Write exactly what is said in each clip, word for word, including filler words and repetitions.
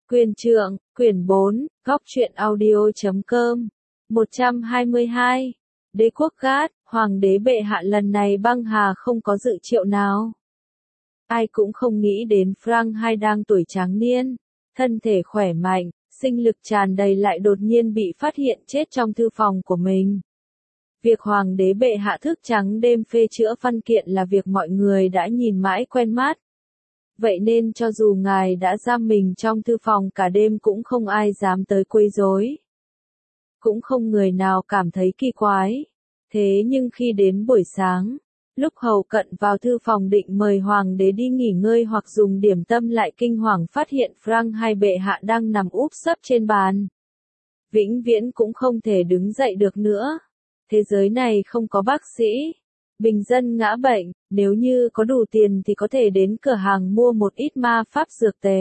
Quyền trượng, quyển bốn, góc truyện audio chấm com. một trăm hai mươi hai. Đế quốc Gát, hoàng đế bệ hạ lần này băng hà không có dự triệu nào. Ai cũng không nghĩ đến Frank hai đang tuổi tráng niên, thân thể khỏe mạnh, sinh lực tràn đầy lại đột nhiên bị phát hiện chết trong thư phòng của mình. Việc hoàng đế bệ hạ thức trắng đêm phê chữa văn kiện là việc mọi người đã nhìn mãi quen mắt. Vậy nên cho dù ngài đã giam mình trong thư phòng cả đêm cũng không ai dám tới quấy rối. Cũng không người nào cảm thấy kỳ quái. Thế nhưng khi đến buổi sáng, lúc hầu cận vào thư phòng định mời hoàng đế đi nghỉ ngơi hoặc dùng điểm tâm lại kinh hoàng phát hiện Frank hai bệ hạ đang nằm úp sấp trên bàn. Vĩnh viễn cũng không thể đứng dậy được nữa. Thế giới này không có bác sĩ. Bình dân ngã bệnh, nếu như có đủ tiền thì có thể đến cửa hàng mua một ít ma pháp dược tề.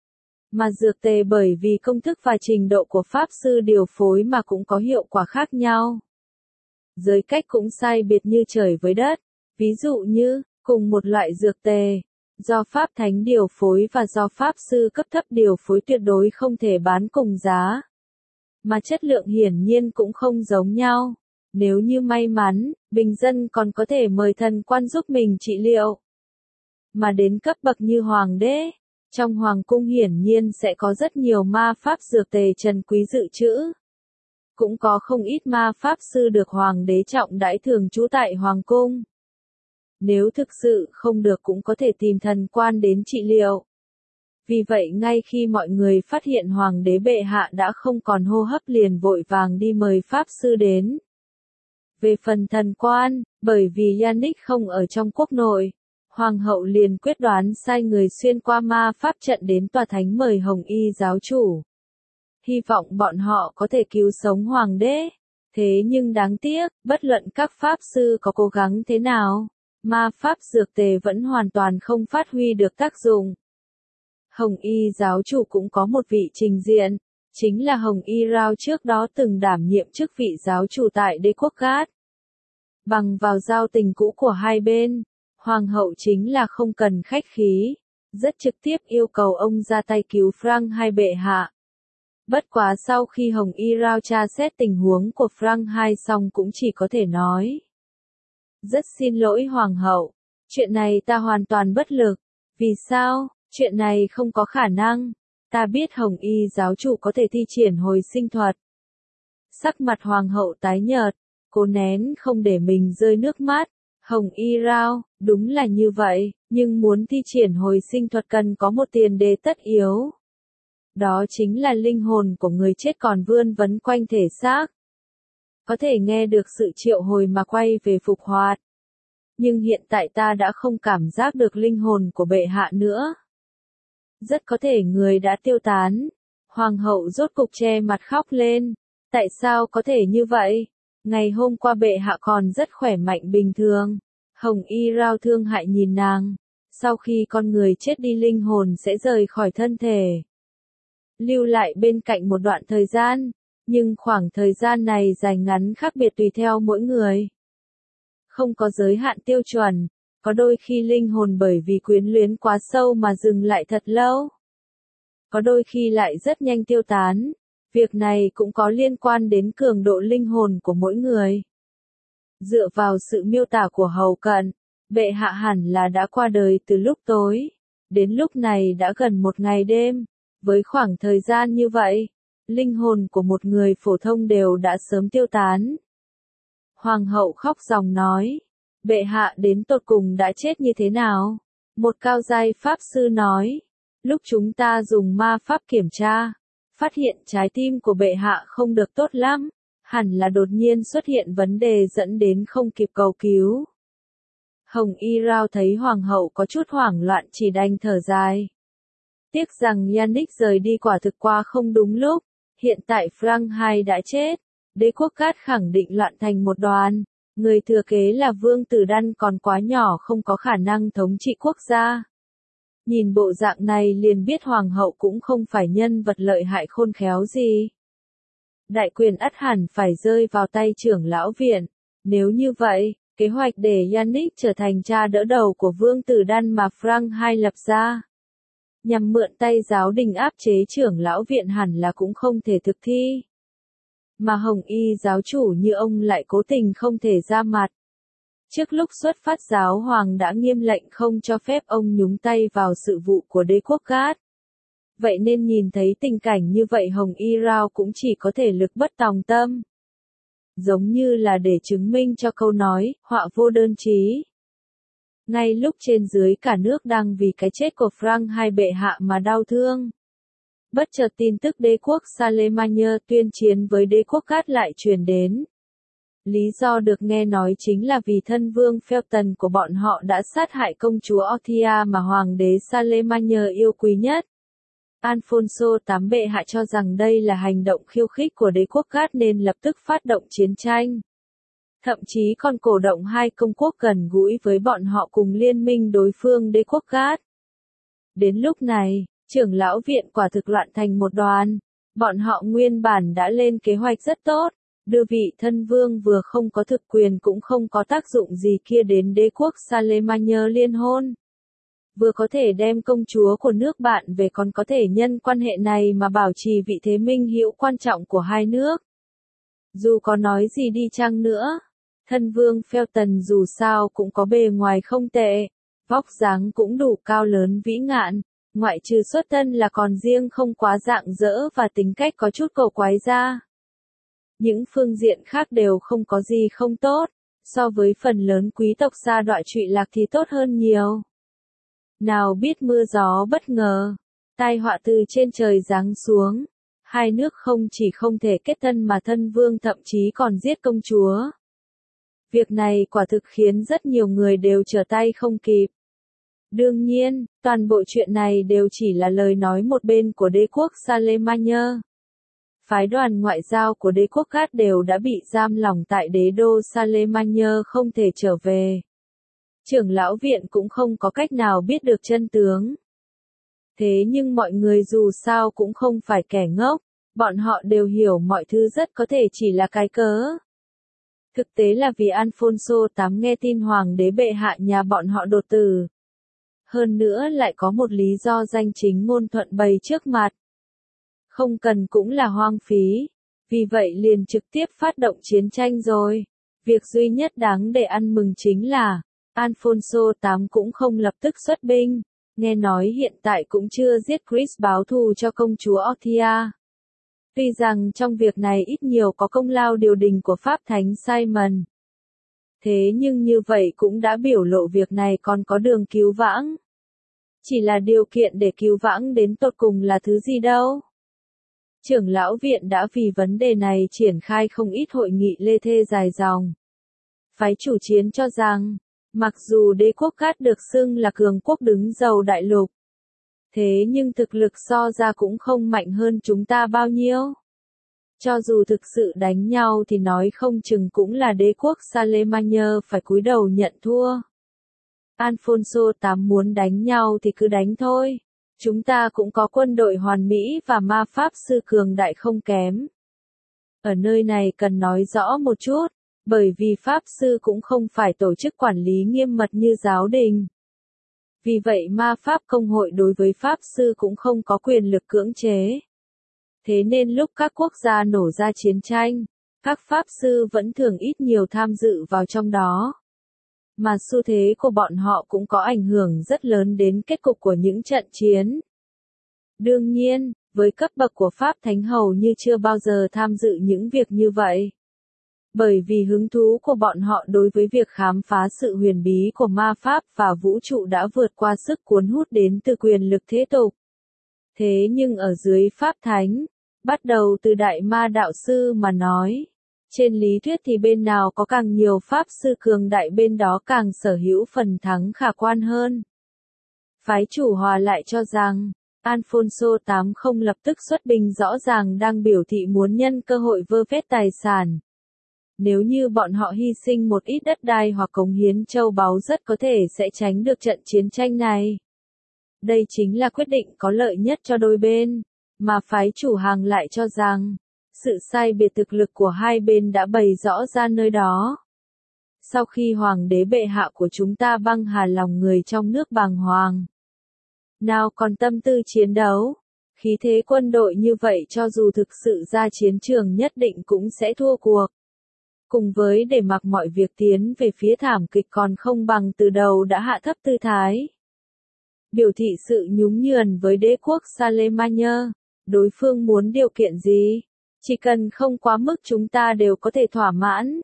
Mà dược tề bởi vì công thức và trình độ của pháp sư điều phối mà cũng có hiệu quả khác nhau. Giới cách cũng sai biệt như trời với đất. Ví dụ như, cùng một loại dược tề, do pháp thánh điều phối và do pháp sư cấp thấp điều phối tuyệt đối không thể bán cùng giá. Mà chất lượng hiển nhiên cũng không giống nhau. Nếu như may mắn, bình dân còn có thể mời thần quan giúp mình trị liệu. Mà đến cấp bậc như hoàng đế, trong hoàng cung hiển nhiên sẽ có rất nhiều ma pháp dược tề trần quý dự trữ. Cũng có không ít ma pháp sư được hoàng đế trọng đãi thường trú tại hoàng cung. Nếu thực sự không được cũng có thể tìm thần quan đến trị liệu. Vì vậy ngay khi mọi người phát hiện hoàng đế bệ hạ đã không còn hô hấp liền vội vàng đi mời pháp sư đến. Về phần thần quan, bởi vì Yannick không ở trong quốc nội, hoàng hậu liền quyết đoán sai người xuyên qua ma pháp trận đến tòa thánh mời Hồng Y giáo chủ. Hy vọng bọn họ có thể cứu sống hoàng đế. Thế nhưng đáng tiếc, bất luận các pháp sư có cố gắng thế nào, ma pháp dược tề vẫn hoàn toàn không phát huy được tác dụng. Hồng Y giáo chủ cũng có một vị trình diện, chính là Hồng Y Rao trước đó từng đảm nhiệm chức vị giáo chủ tại đế quốc Gát. Bằng vào giao tình cũ của hai bên, hoàng hậu chính là không cần khách khí, rất trực tiếp yêu cầu ông ra tay cứu Frank hai bệ hạ. Bất quá sau khi Hồng Y Rao tra xét tình huống của Frank hai xong cũng chỉ có thể nói. Rất xin lỗi hoàng hậu, chuyện này ta hoàn toàn bất lực. Vì sao? Chuyện này không có khả năng. Ta biết Hồng Y giáo chủ có thể thi triển hồi sinh thuật. Sắc mặt hoàng hậu tái nhợt, cố nén không để mình rơi nước mắt. Hồng Y Rao, đúng là như vậy, nhưng muốn thi triển hồi sinh thuật cần có một tiền đề tất yếu. Đó chính là linh hồn của người chết còn vươn vấn quanh thể xác. Có thể nghe được sự triệu hồi mà quay về phục hoạt. Nhưng hiện tại ta đã không cảm giác được linh hồn của bệ hạ nữa. Rất có thể người đã tiêu tán. Hoàng hậu rốt cục che mặt khóc lên. Tại sao có thể như vậy? Ngày hôm qua bệ hạ còn rất khỏe mạnh bình thường. Hồng Y Rao thương hại nhìn nàng. Sau khi con người chết đi linh hồn sẽ rời khỏi thân thể. Lưu lại bên cạnh một đoạn thời gian. Nhưng khoảng thời gian này dài ngắn khác biệt tùy theo mỗi người. Không có giới hạn tiêu chuẩn. Có đôi khi linh hồn bởi vì quyến luyến quá sâu mà dừng lại thật lâu. Có đôi khi lại rất nhanh tiêu tán. Việc này cũng có liên quan đến cường độ linh hồn của mỗi người. Dựa vào sự miêu tả của hầu cận, bệ hạ hẳn là đã qua đời từ lúc tối. Đến lúc này đã gần một ngày đêm. Với khoảng thời gian như vậy, linh hồn của một người phổ thông đều đã sớm tiêu tán. Hoàng hậu khóc ròng nói. Bệ hạ đến tột cùng đã chết như thế nào? Một cao giai pháp sư nói. Lúc chúng ta dùng ma pháp kiểm tra, phát hiện trái tim của bệ hạ không được tốt lắm, hẳn là đột nhiên xuất hiện vấn đề dẫn đến không kịp cầu cứu. Hồng Y Rao thấy hoàng hậu có chút hoảng loạn chỉ đành thở dài. Tiếc rằng Yannick rời đi quả thực qua không đúng lúc, hiện tại Frank hai đã chết, đế quốc Gát khẳng định loạn thành một đoàn, người thừa kế là Vương Tử Đan còn quá nhỏ không có khả năng thống trị quốc gia. Nhìn bộ dạng này liền biết hoàng hậu cũng không phải nhân vật lợi hại khôn khéo gì. Đại quyền ắt hẳn phải rơi vào tay trưởng lão viện. Nếu như vậy, kế hoạch để Yannick trở thành cha đỡ đầu của Vương Tử Đan mà Frank hai lập ra nhằm mượn tay giáo đình áp chế trưởng lão viện hẳn là cũng không thể thực thi. Mà Hồng Y giáo chủ như ông lại cố tình không thể ra mặt. Trước lúc xuất phát giáo hoàng đã nghiêm lệnh không cho phép ông nhúng tay vào sự vụ của đế quốc Gát. Vậy nên nhìn thấy tình cảnh như vậy Hồng Y Rao cũng chỉ có thể lực bất tòng tâm. Giống như là để chứng minh cho câu nói, họa vô đơn chí. Ngay lúc trên dưới cả nước đang vì cái chết của Frank hai bệ hạ mà đau thương. Bất chợt tin tức đế quốc Charlemagne tuyên chiến với đế quốc Gát lại truyền đến. Lý do được nghe nói chính là vì thân vương Felton của bọn họ đã sát hại công chúa Orthia mà hoàng đế Charlemagne yêu quý nhất. Alfonso tám bệ hạ cho rằng đây là hành động khiêu khích của đế quốc Gát nên lập tức phát động chiến tranh. Thậm chí còn cổ động hai công quốc gần gũi với bọn họ cùng liên minh đối phương đế quốc Gát. Đến lúc này, trưởng lão viện quả thực loạn thành một đoàn. Bọn họ nguyên bản đã lên kế hoạch rất tốt, đưa vị thân vương vừa không có thực quyền cũng không có tác dụng gì kia đến đế quốc Charlemagne liên hôn. Vừa có thể đem công chúa của nước bạn về còn có thể nhân quan hệ này mà bảo trì vị thế minh hữu quan trọng của hai nước. Dù có nói gì đi chăng nữa, thân vương Felton dù sao cũng có bề ngoài không tệ, vóc dáng cũng đủ cao lớn vĩ ngạn, ngoại trừ xuất thân là còn riêng không quá rạng rỡ và tính cách có chút cầu quái ra. Những phương diện khác đều không có gì không tốt, so với phần lớn quý tộc sa đọa trụy lạc thì tốt hơn nhiều. Nào biết mưa gió bất ngờ, tai họa từ trên trời giáng xuống, hai nước không chỉ không thể kết thân mà thân vương thậm chí còn giết công chúa. Việc này quả thực khiến rất nhiều người đều trở tay không kịp. Đương nhiên, toàn bộ chuyện này đều chỉ là lời nói một bên của đế quốc Charlemagne. Phái đoàn ngoại giao của đế quốc Gát đều đã bị giam lỏng tại đế đô Charlemagne không thể trở về. Trưởng lão viện cũng không có cách nào biết được chân tướng. Thế nhưng mọi người dù sao cũng không phải kẻ ngốc, bọn họ đều hiểu mọi thứ rất có thể chỉ là cái cớ. Thực tế là vì Alfonso tám nghe tin hoàng đế bệ hạ nhà bọn họ đột tử. Hơn nữa lại có một lý do danh chính ngôn thuận bày trước mặt. Không cần cũng là hoang phí, vì vậy liền trực tiếp phát động chiến tranh rồi. Việc duy nhất đáng để ăn mừng chính là, Alfonso tám cũng không lập tức xuất binh, nghe nói hiện tại cũng chưa giết Chris báo thù cho công chúa Orthia. Tuy rằng trong việc này ít nhiều có công lao điều đình của Pháp Thánh Simon. Thế nhưng như vậy cũng đã biểu lộ việc này còn có đường cứu vãng. Chỉ là điều kiện để cứu vãng đến tột cùng là thứ gì đâu. Trưởng lão viện đã vì vấn đề này triển khai không ít hội nghị lê thê dài dòng. Phái chủ chiến cho rằng, mặc dù đế quốc Gát được xưng là cường quốc đứng đầu đại lục, thế nhưng thực lực so ra cũng không mạnh hơn chúng ta bao nhiêu. Cho dù thực sự đánh nhau thì nói không chừng cũng là đế quốc Charlemagne phải cúi đầu nhận thua. Alfonso tám muốn đánh nhau thì cứ đánh thôi. Chúng ta cũng có quân đội hoàn mỹ và ma pháp sư cường đại không kém. Ở nơi này cần nói rõ một chút, bởi vì pháp sư cũng không phải tổ chức quản lý nghiêm mật như giáo đình. Vì vậy ma pháp công hội đối với pháp sư cũng không có quyền lực cưỡng chế. Thế nên lúc các quốc gia nổ ra chiến tranh, các pháp sư vẫn thường ít nhiều tham dự vào trong đó. Mà xu thế của bọn họ cũng có ảnh hưởng rất lớn đến kết cục của những trận chiến. Đương nhiên, với cấp bậc của Pháp Thánh hầu như chưa bao giờ tham dự những việc như vậy. Bởi vì hứng thú của bọn họ đối với việc khám phá sự huyền bí của ma pháp và vũ trụ đã vượt qua sức cuốn hút đến từ quyền lực thế tục. Thế nhưng ở dưới Pháp Thánh, bắt đầu từ Đại Ma Đạo Sư mà nói, trên lý thuyết thì bên nào có càng nhiều Pháp Sư cường đại bên đó càng sở hữu phần thắng khả quan hơn. Phái chủ hòa lại cho rằng, Alfonso tám không lập tức xuất binh rõ ràng đang biểu thị muốn nhân cơ hội vơ vét tài sản. Nếu như bọn họ hy sinh một ít đất đai hoặc cống hiến châu báu rất có thể sẽ tránh được trận chiến tranh này. Đây chính là quyết định có lợi nhất cho đôi bên, mà phái chủ hàng lại cho rằng, sự sai biệt thực lực của hai bên đã bày rõ ra nơi đó. Sau khi hoàng đế bệ hạ của chúng ta băng hà lòng người trong nước bàng hoàng, nào còn tâm tư chiến đấu. Khí thế quân đội như vậy cho dù thực sự ra chiến trường nhất định cũng sẽ thua cuộc. Cùng với để mặc mọi việc tiến về phía thảm kịch còn không bằng từ đầu đã hạ thấp tư thái. Biểu thị sự nhún nhường với đế quốc Charlemagne. Đối phương muốn điều kiện gì? Chỉ cần không quá mức chúng ta đều có thể thỏa mãn.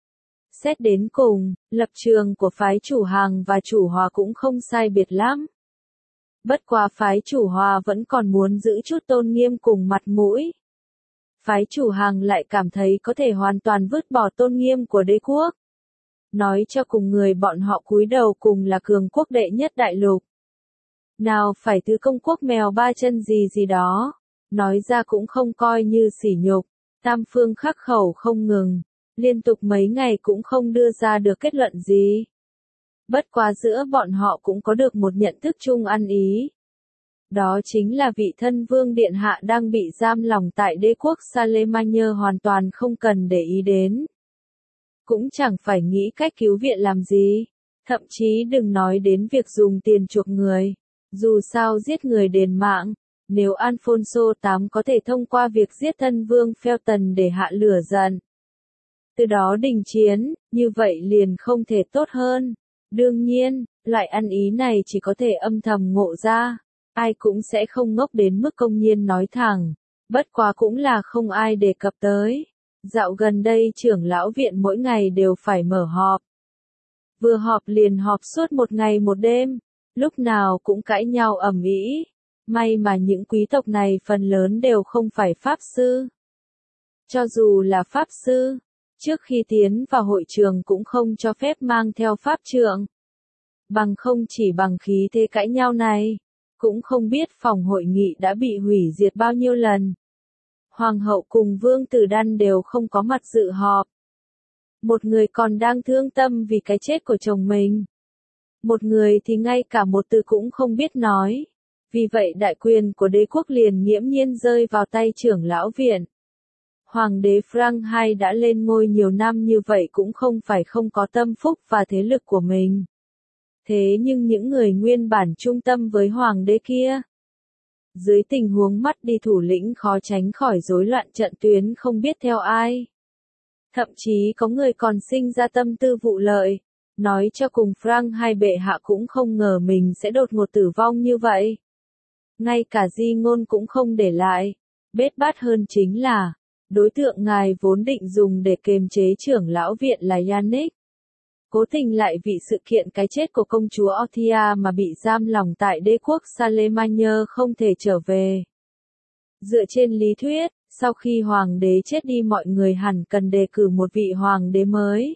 Xét đến cùng, lập trường của phái chủ Hàng và chủ Hòa cũng không sai biệt lắm. Bất quá phái chủ Hòa vẫn còn muốn giữ chút tôn nghiêm cùng mặt mũi. Phái chủ Hàng lại cảm thấy có thể hoàn toàn vứt bỏ tôn nghiêm của đế quốc. Nói cho cùng người bọn họ cúi đầu cùng là cường quốc đệ nhất đại lục. Nào phải thứ công quốc mèo ba chân gì gì đó. Nói ra cũng không coi như sỉ nhục. Tam phương khắc khẩu không ngừng. Liên tục mấy ngày cũng không đưa ra được kết luận gì. Bất quá giữa bọn họ cũng có được một nhận thức chung ăn ý. Đó chính là vị thân vương điện hạ đang bị giam lỏng tại đế quốc Charlemagne hoàn toàn không cần để ý đến. Cũng chẳng phải nghĩ cách cứu viện làm gì. Thậm chí đừng nói đến việc dùng tiền chuộc người. Dù sao giết người đền mạng. Nếu Alfonso tám có thể thông qua việc giết thân vương Felton để hạ lửa giận. Từ đó đình chiến, như vậy liền không thể tốt hơn. Đương nhiên, loại ăn ý này chỉ có thể âm thầm ngộ ra. Ai cũng sẽ không ngốc đến mức công nhiên nói thẳng. Bất quá cũng là không ai đề cập tới. Dạo gần đây trưởng lão viện mỗi ngày đều phải mở họp. Vừa họp liền họp suốt một ngày một đêm. Lúc nào cũng cãi nhau ầm ĩ. May mà những quý tộc này phần lớn đều không phải pháp sư. Cho dù là pháp sư, trước khi tiến vào hội trường cũng không cho phép mang theo pháp trượng. Bằng không chỉ bằng khí thế cãi nhau này, cũng không biết phòng hội nghị đã bị hủy diệt bao nhiêu lần. Hoàng hậu cùng vương tử Đan đều không có mặt dự họp. Một người còn đang thương tâm vì cái chết của chồng mình. Một người thì ngay cả một từ cũng không biết nói. Vì vậy đại quyền của đế quốc liền nghiễm nhiên rơi vào tay trưởng lão viện. Hoàng đế Frank đệ nhị đã lên ngôi nhiều năm như vậy cũng không phải không có tâm phúc và thế lực của mình. Thế nhưng những người nguyên bản trung tâm với hoàng đế kia, dưới tình huống mất đi thủ lĩnh khó tránh khỏi rối loạn trận tuyến không biết theo ai. Thậm chí có người còn sinh ra tâm tư vụ lợi, nói cho cùng Frank đệ nhị bệ hạ cũng không ngờ mình sẽ đột ngột tử vong như vậy. Ngay cả di ngôn cũng không để lại. Bết bát hơn chính là, đối tượng ngài vốn định dùng để kiềm chế trưởng lão viện là Yannick. Cố tình lại vì sự kiện cái chết của công chúa Orthia mà bị giam lỏng tại đế quốc Charlemagne không thể trở về. Dựa trên lý thuyết, sau khi hoàng đế chết đi mọi người hẳn cần đề cử một vị hoàng đế mới.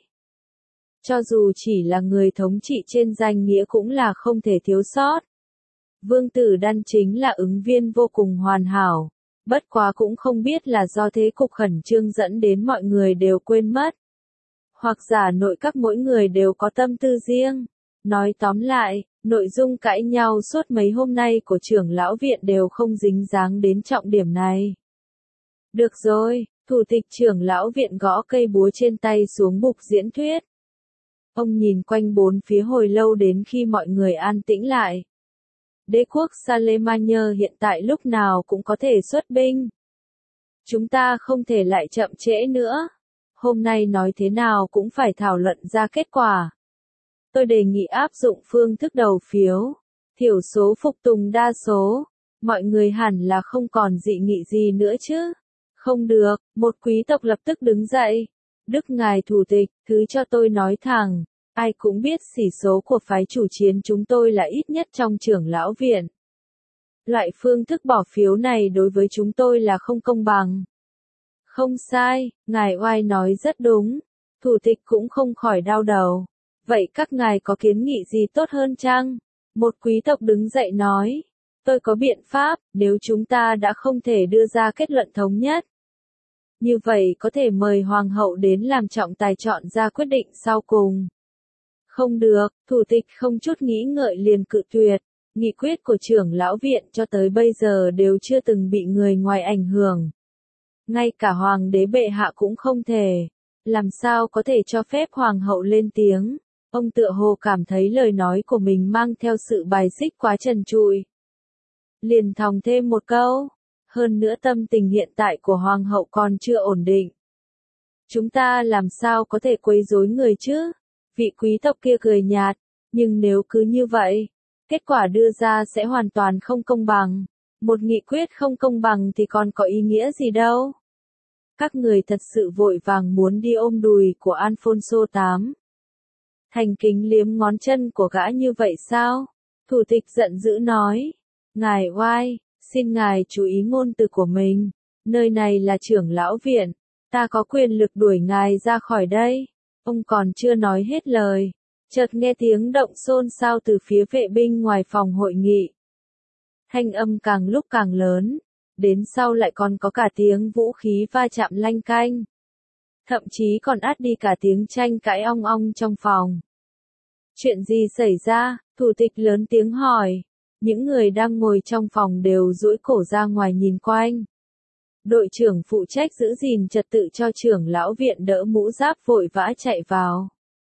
Cho dù chỉ là người thống trị trên danh nghĩa cũng là không thể thiếu sót. Vương tử Đan chính là ứng viên vô cùng hoàn hảo. Bất quá cũng không biết là do thế cục khẩn trương dẫn đến mọi người đều quên mất. Hoặc giả nội các mỗi người đều có tâm tư riêng. Nói tóm lại, nội dung cãi nhau suốt mấy hôm nay của trưởng lão viện đều không dính dáng đến trọng điểm này. Được rồi, thủ tịch trưởng lão viện gõ cây búa trên tay xuống bục diễn thuyết. Ông nhìn quanh bốn phía hồi lâu đến khi mọi người an tĩnh lại. Đế quốc Charlemagne hiện tại lúc nào cũng có thể xuất binh. Chúng ta không thể lại chậm trễ nữa. Hôm nay nói thế nào cũng phải thảo luận ra kết quả. Tôi đề nghị áp dụng phương thức đầu phiếu. Thiểu số phục tùng đa số. Mọi người hẳn là không còn dị nghị gì nữa chứ. Không được, một quý tộc lập tức đứng dậy. Đức ngài thủ tịch, thứ cho tôi nói thẳng. Ai cũng biết xỉ số của phái chủ chiến chúng tôi là ít nhất trong trưởng lão viện. Loại phương thức bỏ phiếu này đối với chúng tôi là không công bằng. Không sai, ngài oai nói rất đúng. Thủ tịch cũng không khỏi đau đầu. Vậy các ngài có kiến nghị gì tốt hơn chăng? Một quý tộc đứng dậy nói. Tôi có biện pháp, nếu chúng ta đã không thể đưa ra kết luận thống nhất. Như vậy có thể mời hoàng hậu đến làm trọng tài chọn ra quyết định sau cùng. Không được, thủ tịch không chút nghĩ ngợi liền cự tuyệt. Nghị quyết của trưởng lão viện cho tới bây giờ đều chưa từng bị người ngoài ảnh hưởng. Ngay cả hoàng đế bệ hạ cũng không thể. Làm sao có thể cho phép hoàng hậu lên tiếng. Ông tựa hồ cảm thấy lời nói của mình mang theo sự bài xích quá trần trụi. liền thòng thêm một câu. Hơn nữa tâm tình hiện tại của hoàng hậu còn chưa ổn định. Chúng ta làm sao có thể quấy rối người chứ? Vị quý tộc kia cười nhạt, nhưng nếu cứ như vậy, kết quả đưa ra sẽ hoàn toàn không công bằng. Một nghị quyết không công bằng thì còn có ý nghĩa gì đâu. Các người thật sự vội vàng muốn đi ôm đùi của Alfonso tám. Thành kính liếm ngón chân của gã như vậy sao? Thủ tịch giận dữ nói. Ngài oai, xin ngài chú ý ngôn từ của mình. Nơi này là trưởng lão viện. Ta có quyền lực đuổi ngài ra khỏi đây. Ông còn chưa nói hết lời. Chợt nghe tiếng động xôn xao từ phía vệ binh ngoài phòng hội nghị. Thanh âm càng lúc càng lớn. Đến sau lại còn có cả tiếng vũ khí va chạm lanh canh. Thậm chí còn át đi cả tiếng tranh cãi ong ong trong phòng. Chuyện gì xảy ra? Thủ tịch lớn tiếng hỏi. Những người đang ngồi trong phòng đều duỗi cổ ra ngoài nhìn quanh. Đội trưởng phụ trách giữ gìn trật tự cho trưởng lão viện đỡ mũ giáp vội vã chạy vào.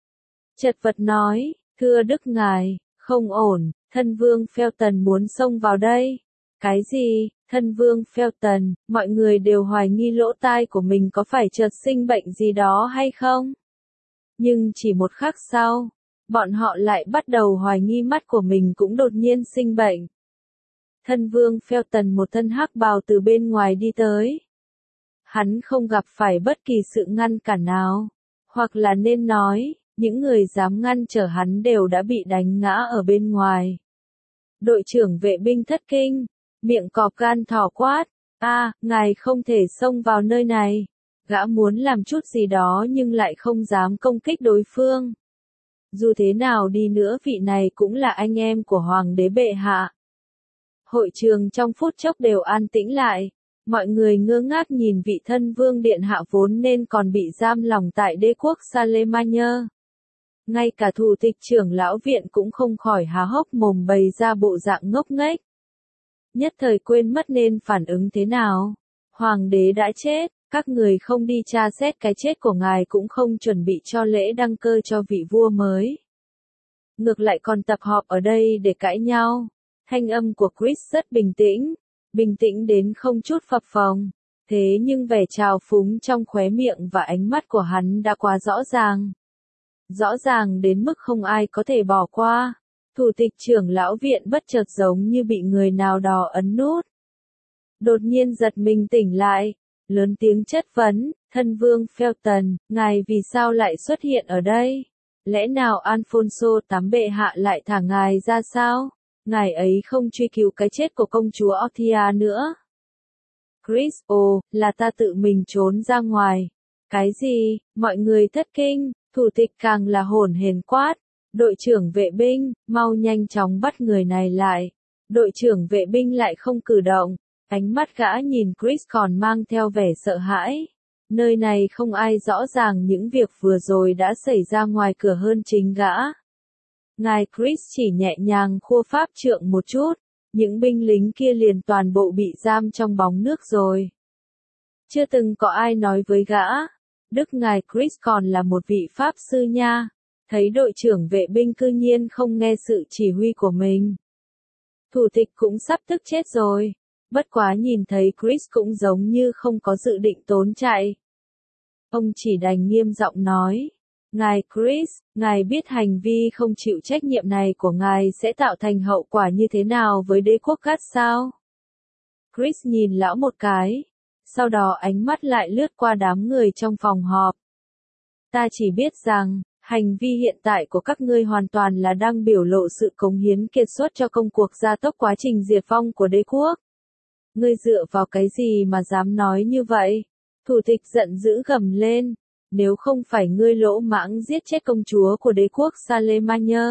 Chật vật nói, thưa đức ngài, không ổn, thân vương Felton muốn xông vào đây. Cái gì, thân vương Felton, mọi người đều hoài nghi lỗ tai của mình có phải chợt sinh bệnh gì đó hay không? Nhưng chỉ một khắc sau, bọn họ lại bắt đầu hoài nghi mắt của mình cũng đột nhiên sinh bệnh. Thân vương Felton một thân hắc bào từ bên ngoài đi tới. Hắn không gặp phải bất kỳ sự ngăn cản nào, hoặc là nên nói, những người dám ngăn trở hắn đều đã bị đánh ngã ở bên ngoài. Đội trưởng vệ binh thất kinh, miệng cọp gan thỏ quát, a, ngài không thể xông vào nơi này. Gã muốn làm chút gì đó nhưng lại không dám công kích đối phương. Dù thế nào đi nữa vị này cũng là anh em của hoàng đế bệ hạ. Hội trường trong phút chốc đều an tĩnh lại. Mọi người ngơ ngác nhìn vị thân vương điện hạ vốn nên còn bị giam lòng tại đế quốc Charlemagne. Ngay cả thủ tịch trưởng lão viện cũng không khỏi há hốc mồm bày ra bộ dạng ngốc nghếch. Nhất thời quên mất nên phản ứng thế nào. Hoàng đế đã chết, các người không đi tra xét cái chết của ngài cũng không chuẩn bị cho lễ đăng cơ cho vị vua mới. Ngược lại còn tập họp ở đây để cãi nhau. Thanh âm của Chris rất bình tĩnh, bình tĩnh đến không chút phập phồng. Thế nhưng vẻ trào phúng trong khóe miệng và ánh mắt của hắn đã quá rõ ràng. Rõ ràng đến mức không ai có thể bỏ qua. Thủ tịch trưởng lão viện bất chợt giống như bị người nào đó ấn nút. Đột nhiên giật mình tỉnh lại, lớn tiếng chất vấn, thân vương Felton, ngài vì sao lại xuất hiện ở đây? Lẽ nào Alfonso tám bệ hạ lại thả ngài ra sao? Ngài ấy không truy cứu cái chết của công chúa Orthia nữa. Chris, ồ, là ta tự mình trốn ra ngoài. Cái gì? Mọi người thất kinh, thủ tịch càng là hổn hển quát. Đội trưởng vệ binh, mau nhanh chóng bắt người này lại. Đội trưởng vệ binh lại không cử động. Ánh mắt gã nhìn Chris còn mang theo vẻ sợ hãi. Nơi này không ai rõ ràng những việc vừa rồi đã xảy ra ngoài cửa hơn chính gã. Ngài Chris chỉ nhẹ nhàng khua pháp trượng một chút, những binh lính kia liền toàn bộ bị giam trong bóng nước rồi. Chưa từng có ai nói với gã, đức ngài Chris còn là một vị pháp sư nha, thấy đội trưởng vệ binh cư nhiên không nghe sự chỉ huy của mình. Thủ tịch cũng sắp tức chết rồi, bất quá nhìn thấy Chris cũng giống như không có dự định trốn chạy. Ông chỉ đành nghiêm giọng nói. Ngài Chris, ngài biết hành vi không chịu trách nhiệm này của ngài sẽ tạo thành hậu quả như thế nào với đế quốc Gát sao? Chris nhìn lão một cái, sau đó ánh mắt lại lướt qua đám người trong phòng họp. Ta chỉ biết rằng, hành vi hiện tại của các ngươi hoàn toàn là đang biểu lộ sự cống hiến kiệt xuất cho công cuộc gia tốc quá trình diệt vong của đế quốc. Ngươi dựa vào cái gì mà dám nói như vậy? Thủ tịch giận dữ gầm lên. Nếu không phải ngươi lỗ mãng giết chết công chúa của đế quốc Charlemagne,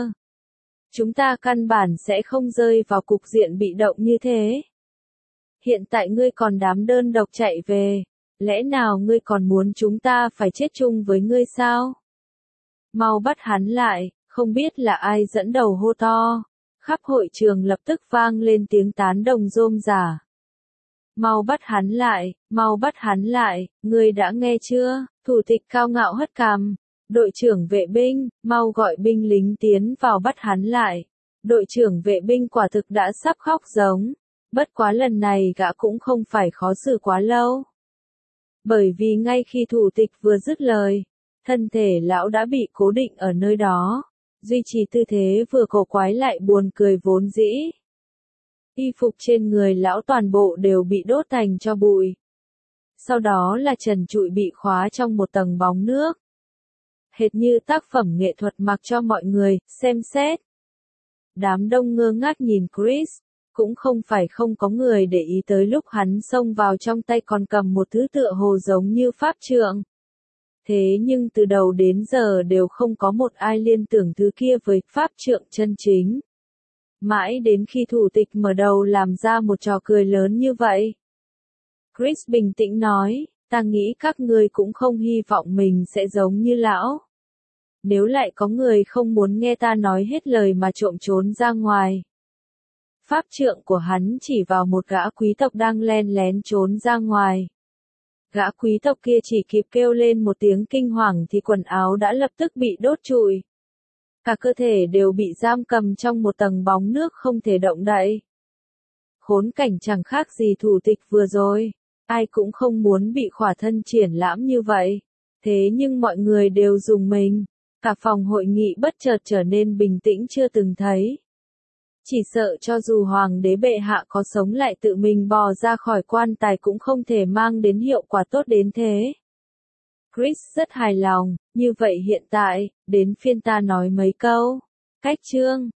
chúng ta căn bản sẽ không rơi vào cục diện bị động như thế. Hiện tại ngươi còn đám đơn độc chạy về, lẽ nào ngươi còn muốn chúng ta phải chết chung với ngươi sao? Mau bắt hắn lại, không biết là ai dẫn đầu hô to. Khắp hội trường lập tức vang lên tiếng tán đồng rôm rả. Mau bắt hắn lại, mau bắt hắn lại, ngươi đã nghe chưa? Thủ tịch cao ngạo hất cằm. Đội trưởng vệ binh, mau gọi binh lính tiến vào bắt hắn lại. Đội trưởng vệ binh quả thực đã sắp khóc giống. Bất quá lần này gã cũng không phải khó xử quá lâu. Bởi vì ngay khi thủ tịch vừa dứt lời, thân thể lão đã bị cố định ở nơi đó, duy trì tư thế vừa cổ quái lại buồn cười vốn dĩ. Y phục trên người lão toàn bộ đều bị đốt thành tro bụi. Sau đó là trần trụi bị khóa trong một tầng bóng nước. Hệt như tác phẩm nghệ thuật mặc cho mọi người xem xét. Đám đông ngơ ngác nhìn Chris, cũng không phải không có người để ý tới lúc hắn xông vào trong tay còn cầm một thứ tựa hồ giống như pháp trượng. Thế nhưng từ đầu đến giờ đều không có một ai liên tưởng thứ kia với pháp trượng chân chính. Mãi đến khi thủ tịch mở đầu làm ra một trò cười lớn như vậy. Chris bình tĩnh nói, ta nghĩ các ngươi cũng không hy vọng mình sẽ giống như lão. Nếu lại có người không muốn nghe ta nói hết lời mà trộm trốn ra ngoài. Pháp trượng của hắn chỉ vào một gã quý tộc đang len lén trốn ra ngoài. Gã quý tộc kia chỉ kịp kêu lên một tiếng kinh hoàng thì quần áo đã lập tức bị đốt trụi. Cả cơ thể đều bị giam cầm trong một tầng bóng nước không thể động đậy. Khốn cảnh chẳng khác gì thủ tịch vừa rồi. Ai cũng không muốn bị khỏa thân triển lãm như vậy. Thế nhưng mọi người đều dùng mình. Cả phòng hội nghị bất chợt trở nên bình tĩnh chưa từng thấy. Chỉ sợ cho dù hoàng đế bệ hạ có sống lại tự mình bò ra khỏi quan tài cũng không thể mang đến hiệu quả tốt đến thế. Chris rất hài lòng, như vậy hiện tại, đến phiên ta nói mấy câu. Cách chương